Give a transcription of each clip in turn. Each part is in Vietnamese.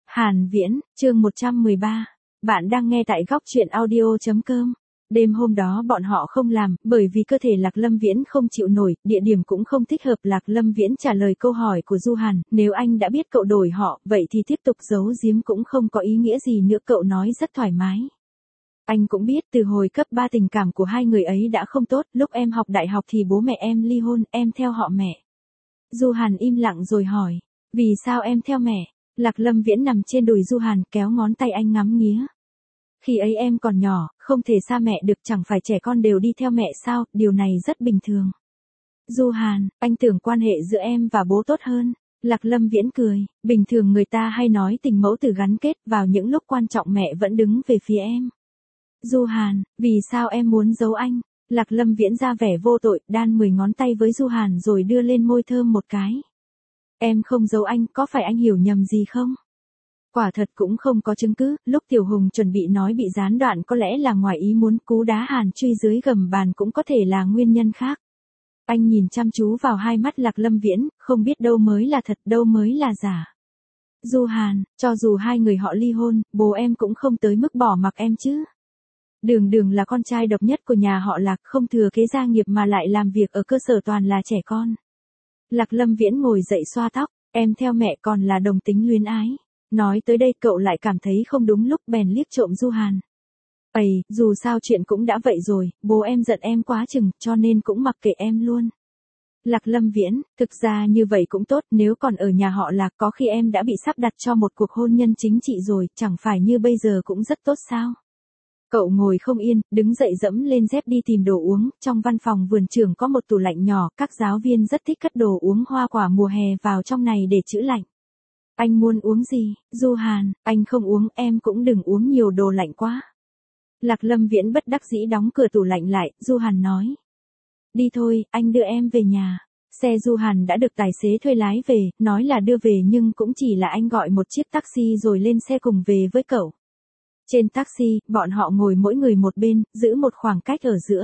Hàn Viễn, chương 113. Bạn đang nghe tại góc truyện audio.com. Đêm hôm đó bọn họ không làm, bởi vì cơ thể Lạc Lâm Viễn không chịu nổi, địa điểm cũng không thích hợp. Lạc Lâm Viễn trả lời câu hỏi của Du Hàn, nếu anh đã biết cậu đổi họ, vậy thì tiếp tục giấu giếm cũng không có ý nghĩa gì nữa. Cậu nói rất thoải mái. Anh cũng biết từ hồi cấp 3 tình cảm của hai người ấy đã không tốt, lúc em học đại học thì bố mẹ em ly hôn, em theo họ mẹ. Du Hàn im lặng rồi hỏi, vì sao em theo mẹ? Lạc Lâm Viễn nằm trên đùi Du Hàn kéo ngón tay anh ngắm nghía. Khi ấy em còn nhỏ, không thể xa mẹ được, chẳng phải trẻ con đều đi theo mẹ sao, điều này rất bình thường. Du Hàn, anh tưởng quan hệ giữa em và bố tốt hơn. Lạc Lâm Viễn cười, bình thường người ta hay nói tình mẫu tử gắn kết, vào những lúc quan trọng mẹ vẫn đứng về phía em. Du Hàn, vì sao em muốn giấu anh? Lạc Lâm Viễn ra vẻ vô tội, đan 10 ngón tay với Du Hàn rồi đưa lên môi thơm một cái. Em không giấu anh, có phải anh hiểu nhầm gì không? Quả thật cũng không có chứng cứ, lúc Tiểu Hùng chuẩn bị nói bị gián đoạn có lẽ là ngoài ý muốn, cú đá Hàn truy dưới gầm bàn cũng có thể là nguyên nhân khác. Anh nhìn chăm chú vào hai mắt Lạc Lâm Viễn, không biết đâu mới là thật, đâu mới là giả. Du Hàn, cho dù hai người họ ly hôn, bố em cũng không tới mức bỏ mặc em chứ. Đường Đường là con trai độc nhất của nhà họ Lạc, không thừa kế gia nghiệp mà lại làm việc ở cơ sở toàn là trẻ con. Lạc Lâm Viễn ngồi dậy xoa tóc, em theo mẹ còn là đồng tính luyến ái. Nói tới đây cậu lại cảm thấy không đúng lúc bèn liếc trộm Du Hàn. Ây, dù sao chuyện cũng đã vậy rồi, bố em giận em quá chừng, cho nên cũng mặc kệ em luôn. Lạc Lâm Viễn, thực ra như vậy cũng tốt, nếu còn ở nhà họ Lạc có khi em đã bị sắp đặt cho một cuộc hôn nhân chính trị rồi, chẳng phải như bây giờ cũng rất tốt sao? Cậu ngồi không yên, đứng dậy dẫm lên dép đi tìm đồ uống, trong văn phòng vườn trường có một tủ lạnh nhỏ, các giáo viên rất thích cất đồ uống hoa quả mùa hè vào trong này để trữ lạnh. Anh muốn uống gì? Du Hàn, anh không uống, em cũng đừng uống nhiều đồ lạnh quá. Lạc Lâm Viễn bất đắc dĩ đóng cửa tủ lạnh lại, Du Hàn nói. Đi thôi, anh đưa em về nhà. Xe Du Hàn đã được tài xế thuê lái về, nói là đưa về nhưng cũng chỉ là anh gọi một chiếc taxi rồi lên xe cùng về với cậu. Trên taxi, bọn họ ngồi mỗi người một bên, giữ một khoảng cách ở giữa.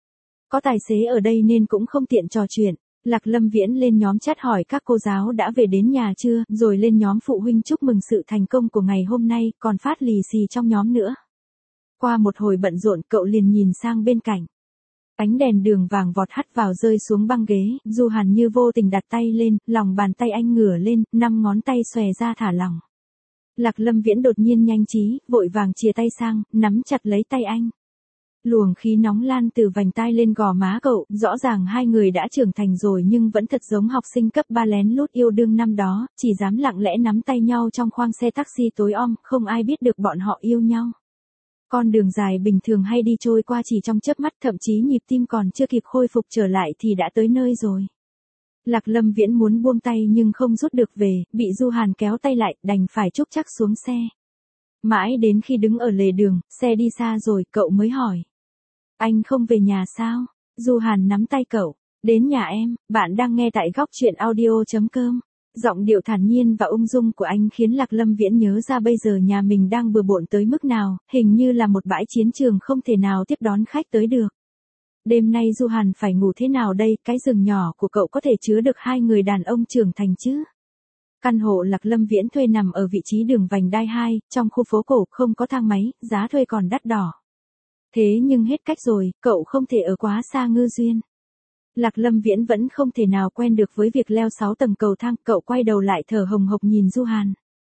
Có tài xế ở đây nên cũng không tiện trò chuyện. Lạc Lâm Viễn lên nhóm chat hỏi các cô giáo đã về đến nhà chưa, rồi lên nhóm phụ huynh chúc mừng sự thành công của ngày hôm nay, còn phát lì xì trong nhóm nữa. Qua một hồi bận rộn cậu liền nhìn sang bên cạnh. Ánh đèn đường vàng vọt hắt vào rơi xuống băng ghế, Du Hàn như vô tình đặt tay lên, lòng bàn tay anh ngửa lên, 5 ngón tay xòe ra thả lỏng. Lạc Lâm Viễn đột nhiên nhanh trí, vội vàng chìa tay sang, nắm chặt lấy tay anh. Luồng khí nóng lan từ vành tai lên gò má cậu, rõ ràng hai người đã trưởng thành rồi nhưng vẫn thật giống học sinh cấp 3 lén lút yêu đương năm đó, chỉ dám lặng lẽ nắm tay nhau trong khoang xe taxi tối om, không ai biết được bọn họ yêu nhau. Con đường dài bình thường hay đi trôi qua chỉ trong chớp mắt, thậm chí nhịp tim còn chưa kịp khôi phục trở lại thì đã tới nơi rồi. Lạc Lâm Viễn muốn buông tay nhưng không rút được về, bị Du Hàn kéo tay lại, đành phải trúc chắc xuống xe. Mãi đến khi đứng ở lề đường, xe đi xa rồi, cậu mới hỏi. Anh không về nhà sao? Du Hàn nắm tay cậu. Đến nhà em, bạn đang nghe tại góc truyện audio.com. Giọng điệu thản nhiên và ung dung của anh khiến Lạc Lâm Viễn nhớ ra bây giờ nhà mình đang bừa bộn tới mức nào, hình như là một bãi chiến trường không thể nào tiếp đón khách tới được. Đêm nay Du Hàn phải ngủ thế nào đây, cái giường nhỏ của cậu có thể chứa được hai người đàn ông trưởng thành chứ? Căn hộ Lạc Lâm Viễn thuê nằm ở vị trí đường vành đai 2, trong khu phố cổ, không có thang máy, giá thuê còn đắt đỏ. Thế nhưng hết cách rồi, cậu không thể ở quá xa Ngư Duyên. Lạc Lâm Viễn vẫn không thể nào quen được với việc leo 6 tầng cầu thang, cậu quay đầu lại thở hồng hộc nhìn Du Hàn.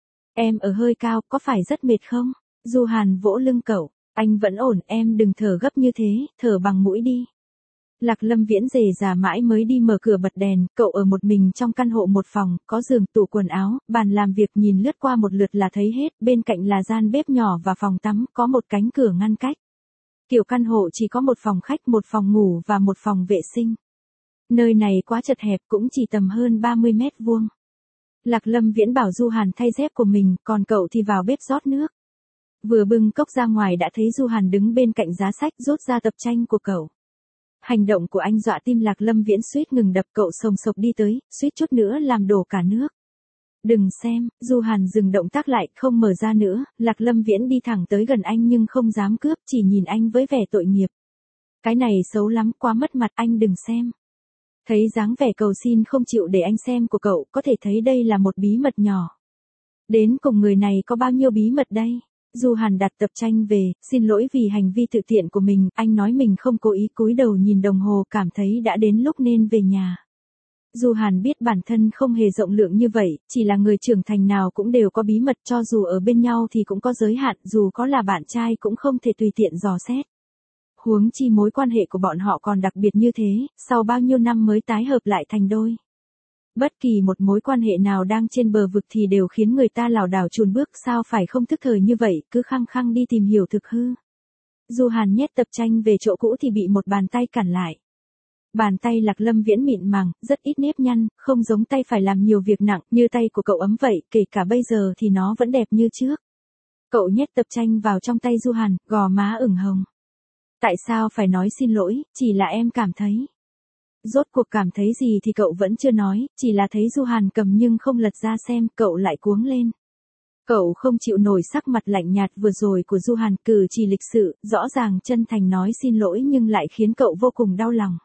Em ở hơi cao, có phải rất mệt không? Du Hàn vỗ lưng cậu, anh vẫn ổn, em đừng thở gấp như thế, thở bằng mũi đi. Lạc Lâm Viễn rề rà mãi mới đi mở cửa bật đèn, cậu ở một mình trong căn hộ một phòng, có giường, tủ quần áo, bàn làm việc, nhìn lướt qua một lượt là thấy hết, bên cạnh là gian bếp nhỏ và phòng tắm, có một cánh cửa ngăn cách. Kiểu căn hộ chỉ có một phòng khách, một phòng ngủ và một phòng vệ sinh. Nơi này quá chật hẹp, cũng chỉ tầm hơn 30 mét vuông. Lạc Lâm Viễn bảo Du Hàn thay dép của mình, còn cậu thì vào bếp rót nước. Vừa bưng cốc ra ngoài đã thấy Du Hàn đứng bên cạnh giá sách rút ra tập tranh của cậu. Hành động của anh dọa tim Lạc Lâm Viễn suýt ngừng đập, cậu sồng sộc đi tới, suýt chút nữa làm đổ cả nước. Đừng xem, Du Hàn dừng động tác lại, không mở ra nữa, Lạc Lâm Viễn đi thẳng tới gần anh nhưng không dám cướp, chỉ nhìn anh với vẻ tội nghiệp. Cái này xấu lắm, quá mất mặt, anh đừng xem. Thấy dáng vẻ cầu xin không chịu để anh xem của cậu, có thể thấy đây là một bí mật nhỏ. Đến cùng người này có bao nhiêu bí mật đây? Du Hàn đặt tập tranh về, xin lỗi vì hành vi tự tiện của mình, anh nói mình không cố ý, cúi đầu nhìn đồng hồ, cảm thấy đã đến lúc nên về nhà. Du Hàn biết bản thân không hề rộng lượng như vậy, chỉ là người trưởng thành nào cũng đều có bí mật, cho dù ở bên nhau thì cũng có giới hạn, dù có là bạn trai cũng không thể tùy tiện dò xét. Huống chi mối quan hệ của bọn họ còn đặc biệt như thế, sau bao nhiêu năm mới tái hợp lại thành đôi. Bất kỳ một mối quan hệ nào đang trên bờ vực thì đều khiến người ta lảo đảo chùn bước, sao phải không thức thời như vậy, cứ khăng khăng đi tìm hiểu thực hư. Du Hàn nhét tập tranh về chỗ cũ thì bị một bàn tay cản lại. Bàn tay Lạc Lâm Viễn mịn màng, rất ít nếp nhăn, không giống tay phải làm nhiều việc nặng, như tay của cậu ấm vậy, kể cả bây giờ thì nó vẫn đẹp như trước. Cậu nhét tập tranh vào trong tay Du Hàn, gò má ửng hồng. Tại sao phải nói xin lỗi, chỉ là em cảm thấy. Rốt cuộc cảm thấy gì thì cậu vẫn chưa nói, chỉ là thấy Du Hàn cầm nhưng không lật ra xem, cậu lại cuống lên. Cậu không chịu nổi sắc mặt lạnh nhạt vừa rồi của Du Hàn, cử chỉ lịch sự, rõ ràng chân thành nói xin lỗi nhưng lại khiến cậu vô cùng đau lòng.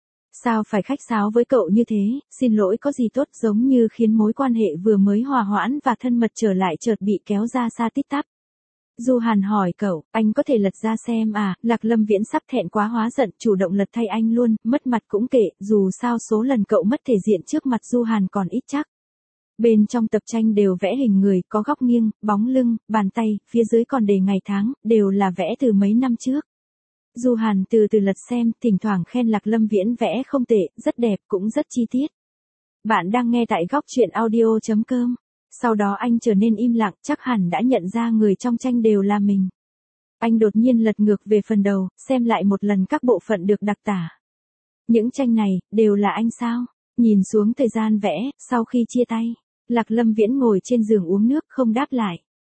Sao phải khách sáo với cậu như thế, xin lỗi có gì tốt, giống như khiến mối quan hệ vừa mới hòa hoãn và thân mật trở lại chợt bị kéo ra xa tít tắp. Du Hàn hỏi cậu, anh có thể lật ra xem à, Lạc Lâm Viễn sắp thẹn quá hóa giận, chủ động lật thay anh luôn, mất mặt cũng kệ, dù sao số lần cậu mất thể diện trước mặt Du Hàn còn ít chắc. Bên trong tập tranh đều vẽ hình người, có góc nghiêng, bóng lưng, bàn tay, phía dưới còn đề ngày tháng, đều là vẽ từ mấy năm trước. Du Hàn từ từ lật xem, thỉnh thoảng khen Lạc Lâm Viễn vẽ không tệ, rất đẹp, cũng rất chi tiết. Bạn đang nghe tại góc truyện audio.com. Sau đó anh trở nên im lặng, chắc hẳn đã nhận ra người trong tranh đều là mình. Anh đột nhiên lật ngược về phần đầu, xem lại một lần các bộ phận được đặc tả. Những tranh này, đều là anh sao? Nhìn xuống thời gian vẽ, sau khi chia tay, Lạc Lâm Viễn ngồi trên giường uống nước không đáp lại.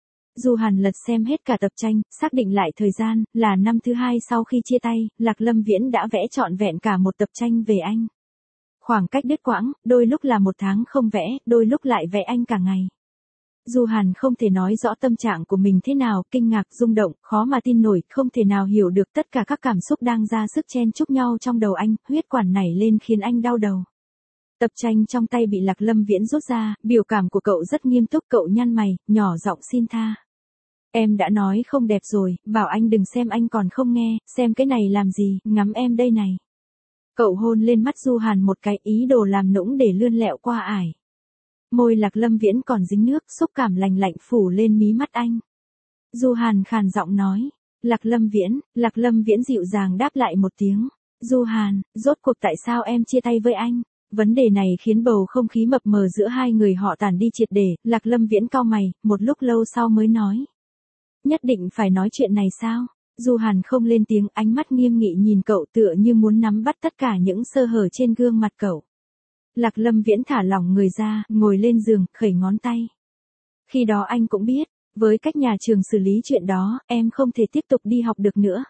Du Hàn lật xem hết cả tập tranh, xác định lại thời gian, là năm thứ 2 sau khi chia tay, Lạc Lâm Viễn đã vẽ trọn vẹn cả một tập tranh về anh. Khoảng cách đứt quãng, đôi lúc là 1 tháng không vẽ, đôi lúc lại vẽ anh cả ngày. Du Hàn không thể nói rõ tâm trạng của mình thế nào, kinh ngạc, rung động, khó mà tin nổi, không thể nào hiểu được tất cả các cảm xúc đang ra sức chen chúc nhau trong đầu anh, huyết quản nảy lên khiến anh đau đầu. Tập tranh trong tay bị Lạc Lâm Viễn rút ra, biểu cảm của cậu rất nghiêm túc, cậu nhăn mày, nhỏ giọng xin tha. Em đã nói không đẹp rồi, bảo anh đừng xem, anh còn không nghe, xem cái này làm gì, ngắm em đây này. Cậu hôn lên mắt Du Hàn một cái, ý đồ làm nũng để lươn lẹo qua ải. Môi Lạc Lâm Viễn còn dính nước, xúc cảm lành lạnh phủ lên mí mắt anh. Du Hàn khàn giọng nói, Lạc Lâm Viễn dịu dàng đáp lại một tiếng. Du Hàn, rốt cuộc tại sao em chia tay với anh? Vấn đề này khiến bầu không khí mập mờ giữa hai người họ tản đi triệt để, Lạc Lâm Viễn cau mày, một lúc lâu sau mới nói. Nhất định phải nói chuyện này sao? Du Hàn không lên tiếng, ánh mắt nghiêm nghị nhìn cậu tựa như muốn nắm bắt tất cả những sơ hở trên gương mặt cậu. Lạc Lâm Viễn thả lỏng người ra, ngồi lên giường, khẩy ngón tay. Khi đó anh cũng biết, với cách nhà trường xử lý chuyện đó, em không thể tiếp tục đi học được nữa.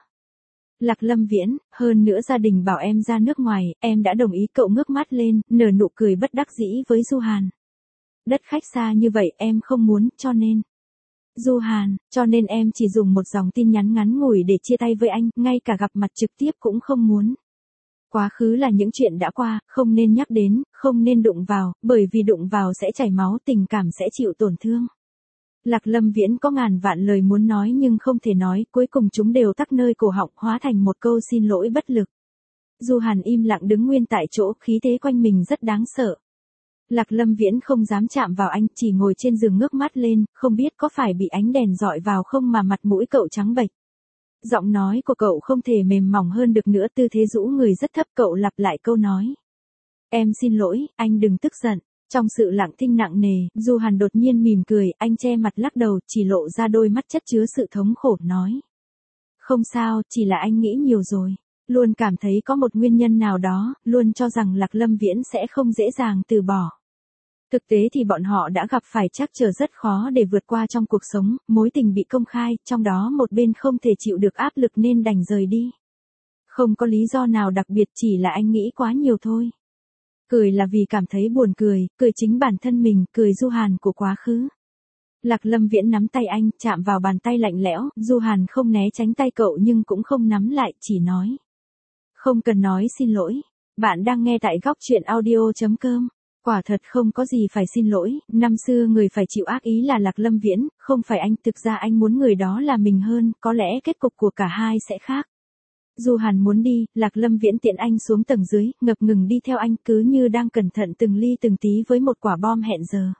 Lạc Lâm Viễn, hơn nữa gia đình bảo em ra nước ngoài, em đã đồng ý, cậu ngước mắt lên, nở nụ cười bất đắc dĩ với Du Hàn. Đất khách xa như vậy em không muốn, cho nên. Du Hàn, cho nên em chỉ dùng một dòng tin nhắn ngắn ngủi để chia tay với anh, ngay cả gặp mặt trực tiếp cũng không muốn. Quá khứ là những chuyện đã qua, không nên nhắc đến, không nên đụng vào, bởi vì đụng vào sẽ chảy máu, tình cảm sẽ chịu tổn thương. Lạc Lâm Viễn có ngàn vạn lời muốn nói nhưng không thể nói, cuối cùng chúng đều tắc nơi cổ họng, hóa thành một câu xin lỗi bất lực. Du Hàn im lặng đứng nguyên tại chỗ, khí thế quanh mình rất đáng sợ. Lạc Lâm Viễn không dám chạm vào anh, chỉ ngồi trên giường ngước mắt lên, không biết có phải bị ánh đèn dọi vào không mà mặt mũi cậu trắng bệch. Giọng nói của cậu không thể mềm mỏng hơn được nữa, tư thế rũ người rất thấp, cậu lặp lại câu nói. Em xin lỗi, anh đừng tức giận. Trong sự lặng thinh nặng nề, Du Hàn đột nhiên mỉm cười, anh che mặt lắc đầu, chỉ lộ ra đôi mắt chất chứa sự thống khổ, nói. Không sao, chỉ là anh nghĩ nhiều rồi. Luôn cảm thấy có một nguyên nhân nào đó, luôn cho rằng Lạc Lâm Viễn sẽ không dễ dàng từ bỏ. Thực tế thì bọn họ đã gặp phải trắc trở rất khó để vượt qua trong cuộc sống, mối tình bị công khai, trong đó một bên không thể chịu được áp lực nên đành rời đi. Không có lý do nào đặc biệt, chỉ là anh nghĩ quá nhiều thôi. Cười là vì cảm thấy buồn cười chính bản thân mình, cười Du Hàn của quá khứ. Lạc Lâm Viễn nắm tay anh, chạm vào bàn tay lạnh lẽo, Du Hàn không né tránh tay cậu nhưng cũng không nắm lại, chỉ nói. Không cần nói xin lỗi. Bạn đang nghe tại góc truyện audio.com. Quả thật không có gì phải xin lỗi, năm xưa người phải chịu ác ý là Lạc Lâm Viễn, không phải anh, thực ra anh muốn người đó là mình hơn, có lẽ kết cục của cả hai sẽ khác. Du Hàn muốn đi, Lạc Lâm Viễn tiện anh xuống tầng dưới, ngập ngừng đi theo anh cứ như đang cẩn thận từng ly từng tí với một quả bom hẹn giờ.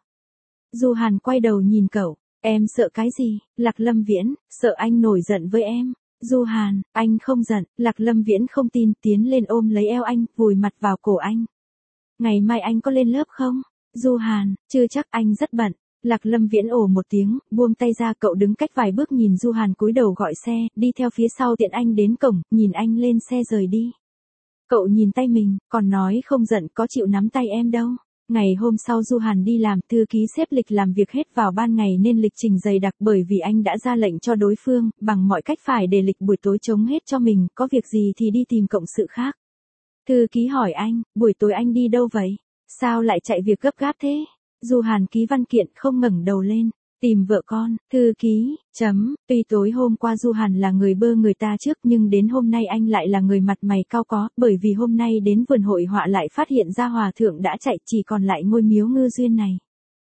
Du Hàn quay đầu nhìn cậu, em sợ cái gì? Lạc Lâm Viễn, sợ anh nổi giận với em. Du Hàn, anh không giận, Lạc Lâm Viễn không tin, tiến lên ôm lấy eo anh, vùi mặt vào cổ anh. Ngày mai anh có lên lớp không? Du Hàn, chưa chắc, anh rất bận. Lạc Lâm Viễn ồ một tiếng, buông tay ra, cậu đứng cách vài bước nhìn Du Hàn cúi đầu gọi xe, đi theo phía sau tiện anh đến cổng, nhìn anh lên xe rời đi. Cậu nhìn tay mình, còn nói không giận, có chịu nắm tay em đâu. Ngày hôm sau Du Hàn đi làm, thư ký xếp lịch làm việc hết vào ban ngày nên lịch trình dày đặc, bởi vì anh đã ra lệnh cho đối phương, bằng mọi cách phải để lịch buổi tối trống hết cho mình, có việc gì thì đi tìm cộng sự khác. Thư ký hỏi anh, buổi tối anh đi đâu vậy? Sao lại chạy việc gấp gáp thế? Du Hàn ký văn kiện, không ngẩng đầu lên. Tìm vợ con, thư ký, tuy tối hôm qua Du Hàn là người bơ người ta trước nhưng đến hôm nay anh lại là người mặt mày cao có, bởi vì hôm nay đến vườn hội họa lại phát hiện ra hòa thượng đã chạy, chỉ còn lại ngôi miếu ngư duyên này.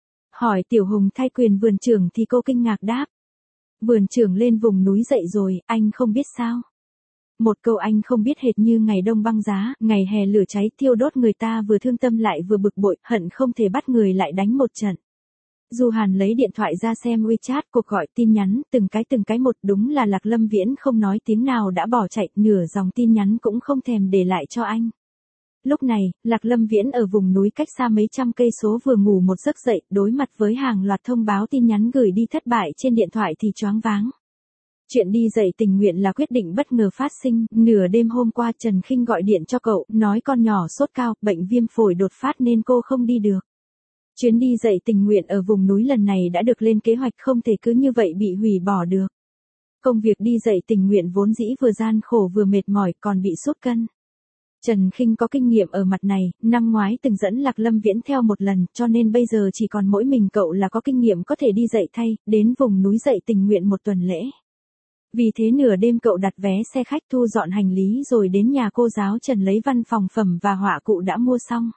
Hỏi Tiểu Hùng thay quyền vườn trưởng thì cô kinh ngạc đáp. Vườn trưởng lên vùng núi dậy rồi, anh không biết sao? Một câu anh không biết hệt như ngày đông băng giá, ngày hè lửa cháy thiêu đốt, người ta vừa thương tâm lại vừa bực bội, hận không thể bắt người lại đánh một trận. Du Hàn lấy điện thoại ra xem WeChat, cuộc gọi tin nhắn, từng cái một, đúng là Lạc Lâm Viễn không nói tiếng nào đã bỏ chạy, nửa dòng tin nhắn cũng không thèm để lại cho anh. Lúc này, Lạc Lâm Viễn ở vùng núi cách xa mấy trăm cây số vừa ngủ một giấc dậy, đối mặt với hàng loạt thông báo tin nhắn gửi đi thất bại trên điện thoại thì choáng váng. Chuyện đi dậy tình nguyện là quyết định bất ngờ phát sinh, nửa đêm hôm qua Trần Khinh gọi điện cho cậu, nói con nhỏ sốt cao, bệnh viêm phổi đột phát nên cô không đi được. Chuyến đi dậy tình nguyện ở vùng núi lần này đã được lên kế hoạch, không thể cứ như vậy bị hủy bỏ được. Công việc đi dậy tình nguyện vốn dĩ vừa gian khổ vừa mệt mỏi, còn bị sút cân. Trần Khinh có kinh nghiệm ở mặt này, năm ngoái từng dẫn Lạc Lâm Viễn theo một lần, cho nên bây giờ chỉ còn mỗi mình cậu là có kinh nghiệm có thể đi dậy thay, đến vùng núi dậy tình nguyện một tuần lễ. Vì thế nửa đêm cậu đặt vé xe khách, thu dọn hành lý rồi đến nhà cô giáo Trần lấy văn phòng phẩm và họa cụ đã mua xong.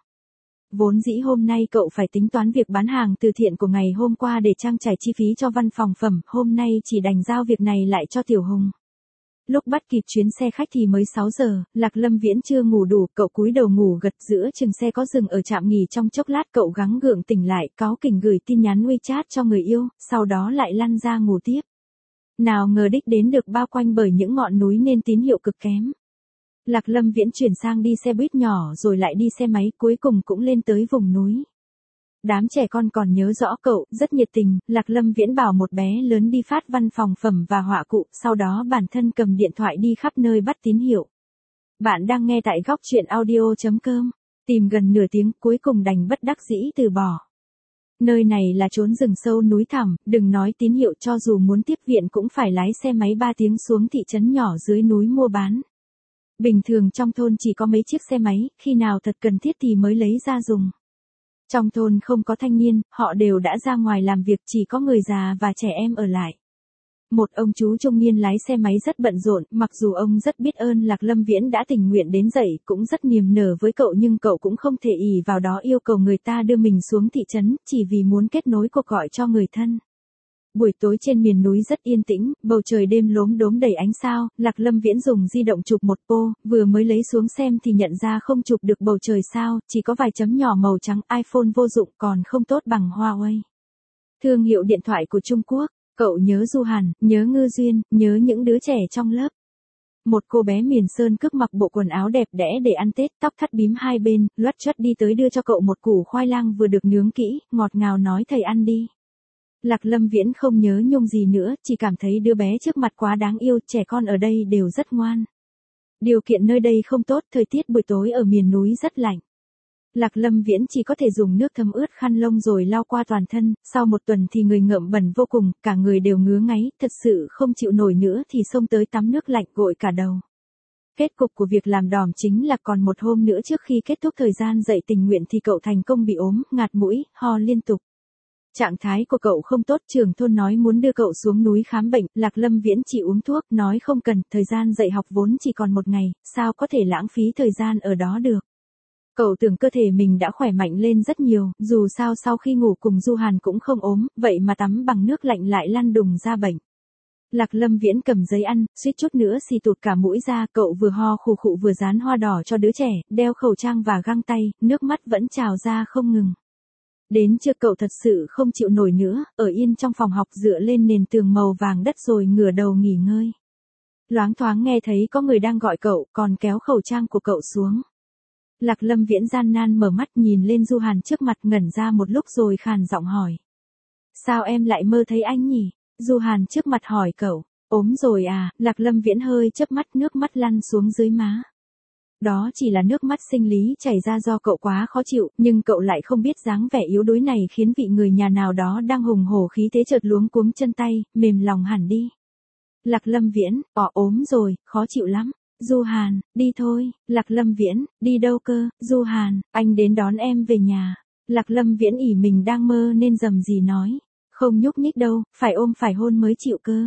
Vốn dĩ hôm nay cậu phải tính toán việc bán hàng từ thiện của ngày hôm qua để trang trải chi phí cho văn phòng phẩm, hôm nay chỉ đành giao việc này lại cho Tiểu Hùng. Lúc bắt kịp chuyến xe khách thì mới 6 giờ, Lạc Lâm Viễn chưa ngủ đủ, cậu cúi đầu ngủ gật, giữa chừng xe có dừng ở trạm nghỉ trong chốc lát, cậu gắng gượng tỉnh lại, cáu kỉnh gửi tin nhắn WeChat cho người yêu, sau đó lại lăn ra ngủ tiếp. Nào ngờ đích đến được bao quanh bởi những ngọn núi nên tín hiệu cực kém. Lạc Lâm Viễn chuyển sang đi xe buýt nhỏ rồi lại đi xe máy, cuối cùng cũng lên tới vùng núi. Đám trẻ con còn nhớ rõ cậu, rất nhiệt tình, Lạc Lâm Viễn bảo một bé lớn đi phát văn phòng phẩm và họa cụ, sau đó bản thân cầm điện thoại đi khắp nơi bắt tín hiệu. Bạn đang nghe tại góc truyện audio.com, tìm gần nửa tiếng cuối cùng đành bất đắc dĩ từ bỏ. Nơi này là chốn rừng sâu núi thẳm, đừng nói tín hiệu, cho dù muốn tiếp viện cũng phải lái xe máy 3 tiếng xuống thị trấn nhỏ dưới núi mua bán. Bình thường trong thôn chỉ có mấy chiếc xe máy, khi nào thật cần thiết thì mới lấy ra dùng. Trong thôn không có thanh niên, họ đều đã ra ngoài làm việc, chỉ có người già và trẻ em ở lại. Một ông chú trung niên lái xe máy rất bận rộn, mặc dù ông rất biết ơn Lạc Lâm Viễn đã tình nguyện đến dậy, cũng rất niềm nở với cậu, nhưng cậu cũng không thể ỷ vào đó yêu cầu người ta đưa mình xuống thị trấn, chỉ vì muốn kết nối cuộc gọi cho người thân. Buổi tối trên miền núi rất yên tĩnh, bầu trời đêm lốm đốm đầy ánh sao, Lạc Lâm Viễn dùng di động chụp một pô, vừa mới lấy xuống xem thì nhận ra không chụp được bầu trời sao, chỉ có vài chấm nhỏ màu trắng, iPhone vô dụng, còn không tốt bằng Huawei. Thương hiệu điện thoại của Trung Quốc, cậu nhớ Du Hàn, nhớ Ngư Duyên, nhớ những đứa trẻ trong lớp. Một cô bé miền Sơn Cước mặc bộ quần áo đẹp đẽ để ăn Tết, tóc thắt bím hai bên, loắt choắt đi tới đưa cho cậu một củ khoai lang vừa được nướng kỹ, ngọt ngào nói thầy ăn đi. Lạc Lâm Viễn không nhớ nhung gì nữa, chỉ cảm thấy đứa bé trước mặt quá đáng yêu, trẻ con ở đây đều rất ngoan. Điều kiện nơi đây không tốt, thời tiết buổi tối ở miền núi rất lạnh. Lạc Lâm Viễn chỉ có thể dùng nước thấm ướt khăn lông rồi lau qua toàn thân, sau một tuần thì người ngợm bẩn vô cùng, cả người đều ngứa ngáy, thật sự không chịu nổi nữa thì xông tới tắm nước lạnh gội cả đầu. Kết cục của việc làm đòm chính là còn một hôm nữa trước khi kết thúc thời gian dậy tình nguyện thì cậu thành công bị ốm, ngạt mũi, ho liên tục. Trạng thái của cậu không tốt, trưởng thôn nói muốn đưa cậu xuống núi khám bệnh, Lạc Lâm Viễn chỉ uống thuốc, nói không cần, thời gian dạy học vốn chỉ còn một ngày, sao có thể lãng phí thời gian ở đó được. Cậu tưởng cơ thể mình đã khỏe mạnh lên rất nhiều, dù sao sau khi ngủ cùng Du Hàn cũng không ốm, vậy mà tắm bằng nước lạnh lại lăn đùng ra bệnh. Lạc Lâm Viễn cầm giấy ăn, suýt chút nữa xì tụt cả mũi ra, cậu vừa ho khù khụ vừa dán hoa đỏ cho đứa trẻ, đeo khẩu trang và găng tay, nước mắt vẫn trào ra không ngừng. Đến trưa cậu thật sự không chịu nổi nữa, ở yên trong phòng học dựa lên nền tường màu vàng đất rồi ngửa đầu nghỉ ngơi. Loáng thoáng nghe thấy có người đang gọi cậu, còn kéo khẩu trang của cậu xuống. Lạc Lâm Viễn gian nan mở mắt nhìn lên Du Hàn trước mặt, ngẩn ra một lúc rồi khàn giọng hỏi. Sao em lại mơ thấy anh nhỉ? Du Hàn trước mặt hỏi cậu. Ốm rồi à? Lạc Lâm Viễn hơi chớp mắt, nước mắt lăn xuống dưới má. Đó chỉ là nước mắt sinh lý chảy ra do cậu quá khó chịu, nhưng cậu lại không biết dáng vẻ yếu đuối này khiến vị người nhà nào đó đang hùng hổ khí thế chợt luống cuống chân tay, mềm lòng hẳn đi. Lạc Lâm Viễn, ốm rồi, khó chịu lắm. Du Hàn, đi thôi. Lạc Lâm Viễn, đi đâu cơ? Du Hàn, anh đến đón em về nhà. Lạc Lâm Viễn ỉ mình đang mơ nên rầm rì nói. Không nhúc nhích đâu, phải ôm phải hôn mới chịu cơ.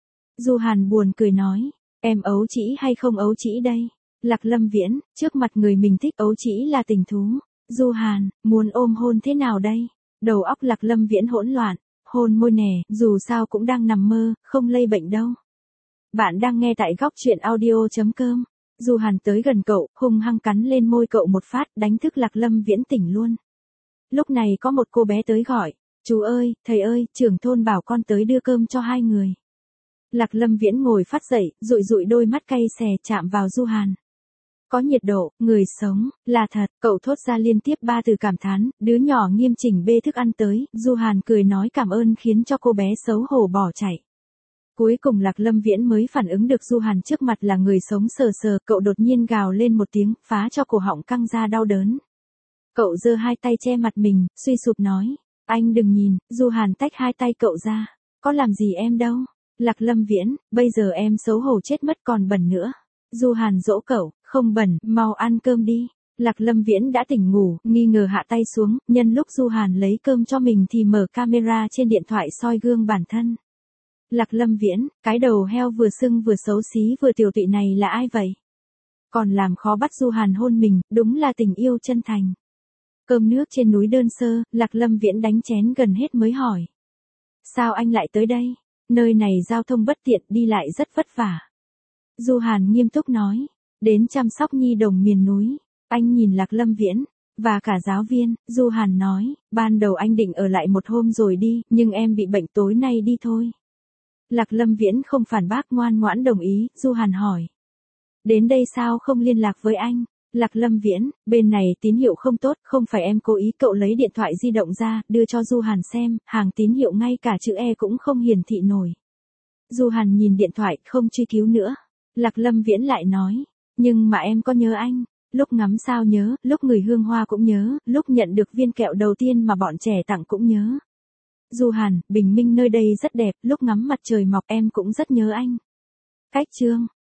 Du Hàn buồn cười nói. Em ấu trĩ hay không ấu trĩ đây? Lạc Lâm Viễn, trước mặt người mình thích ấu trĩ là tình thú. Du Hàn, muốn ôm hôn thế nào đây? Đầu óc Lạc Lâm Viễn hỗn loạn. Hôn môi nè, dù sao cũng đang nằm mơ, không lây bệnh đâu. Bạn đang nghe tại góc truyện audio.com. Du Hàn tới gần cậu, hung hăng cắn lên môi cậu một phát, đánh thức Lạc Lâm Viễn tỉnh luôn. Lúc này có một cô bé tới gọi. Chú ơi, thầy ơi, trưởng thôn bảo con tới đưa cơm cho 2 người. Lạc Lâm Viễn ngồi phát dậy, dụi dụi đôi mắt cay xè chạm vào Du Hàn. Có nhiệt độ, người sống, là thật, cậu thốt ra liên tiếp 3 từ cảm thán, đứa nhỏ nghiêm chỉnh bê thức ăn tới, Du Hàn cười nói cảm ơn khiến cho cô bé xấu hổ bỏ chạy. Cuối cùng Lạc Lâm Viễn mới phản ứng được Du Hàn trước mặt là người sống sờ sờ, cậu đột nhiên gào lên một tiếng, phá cho cổ họng căng ra đau đớn. Cậu giơ 2 tay che mặt mình, suy sụp nói, anh đừng nhìn. Du Hàn tách 2 tay cậu ra, có làm gì em đâu. Lạc Lâm Viễn, bây giờ em xấu hổ chết mất còn bẩn nữa. Du Hàn dỗ cậu, không bẩn, mau ăn cơm đi. Lạc Lâm Viễn đã tỉnh ngủ, nghi ngờ hạ tay xuống, nhân lúc Du Hàn lấy cơm cho mình thì mở camera trên điện thoại soi gương bản thân. Lạc Lâm Viễn, cái đầu heo vừa sưng vừa xấu xí vừa tiểu tụy này là ai vậy? Còn làm khó bắt Du Hàn hôn mình, đúng là tình yêu chân thành. Cơm nước trên núi đơn sơ, Lạc Lâm Viễn đánh chén gần hết mới hỏi. Sao anh lại tới đây? Nơi này giao thông bất tiện, đi lại rất vất vả. Du Hàn nghiêm túc nói. Đến chăm sóc nhi đồng miền núi. Anh nhìn Lạc Lâm Viễn, và cả giáo viên. Du Hàn nói, ban đầu anh định ở lại một hôm rồi đi, nhưng em bị bệnh tối nay đi thôi. Lạc Lâm Viễn không phản bác, ngoan ngoãn đồng ý. Du Hàn hỏi. Đến đây sao không liên lạc với anh? Lạc Lâm Viễn, bên này tín hiệu không tốt, không phải em cố ý. Cậu lấy điện thoại di động ra, đưa cho Du Hàn xem, hàng tín hiệu ngay cả chữ E cũng không hiển thị nổi. Du Hàn nhìn điện thoại, không truy cứu nữa. Lạc Lâm Viễn lại nói, nhưng mà em có nhớ anh, lúc ngắm sao nhớ, lúc ngửi hương hoa cũng nhớ, lúc nhận được viên kẹo đầu tiên mà bọn trẻ tặng cũng nhớ. Du Hàn, bình minh nơi đây rất đẹp, lúc ngắm mặt trời mọc em cũng rất nhớ anh. Cách chương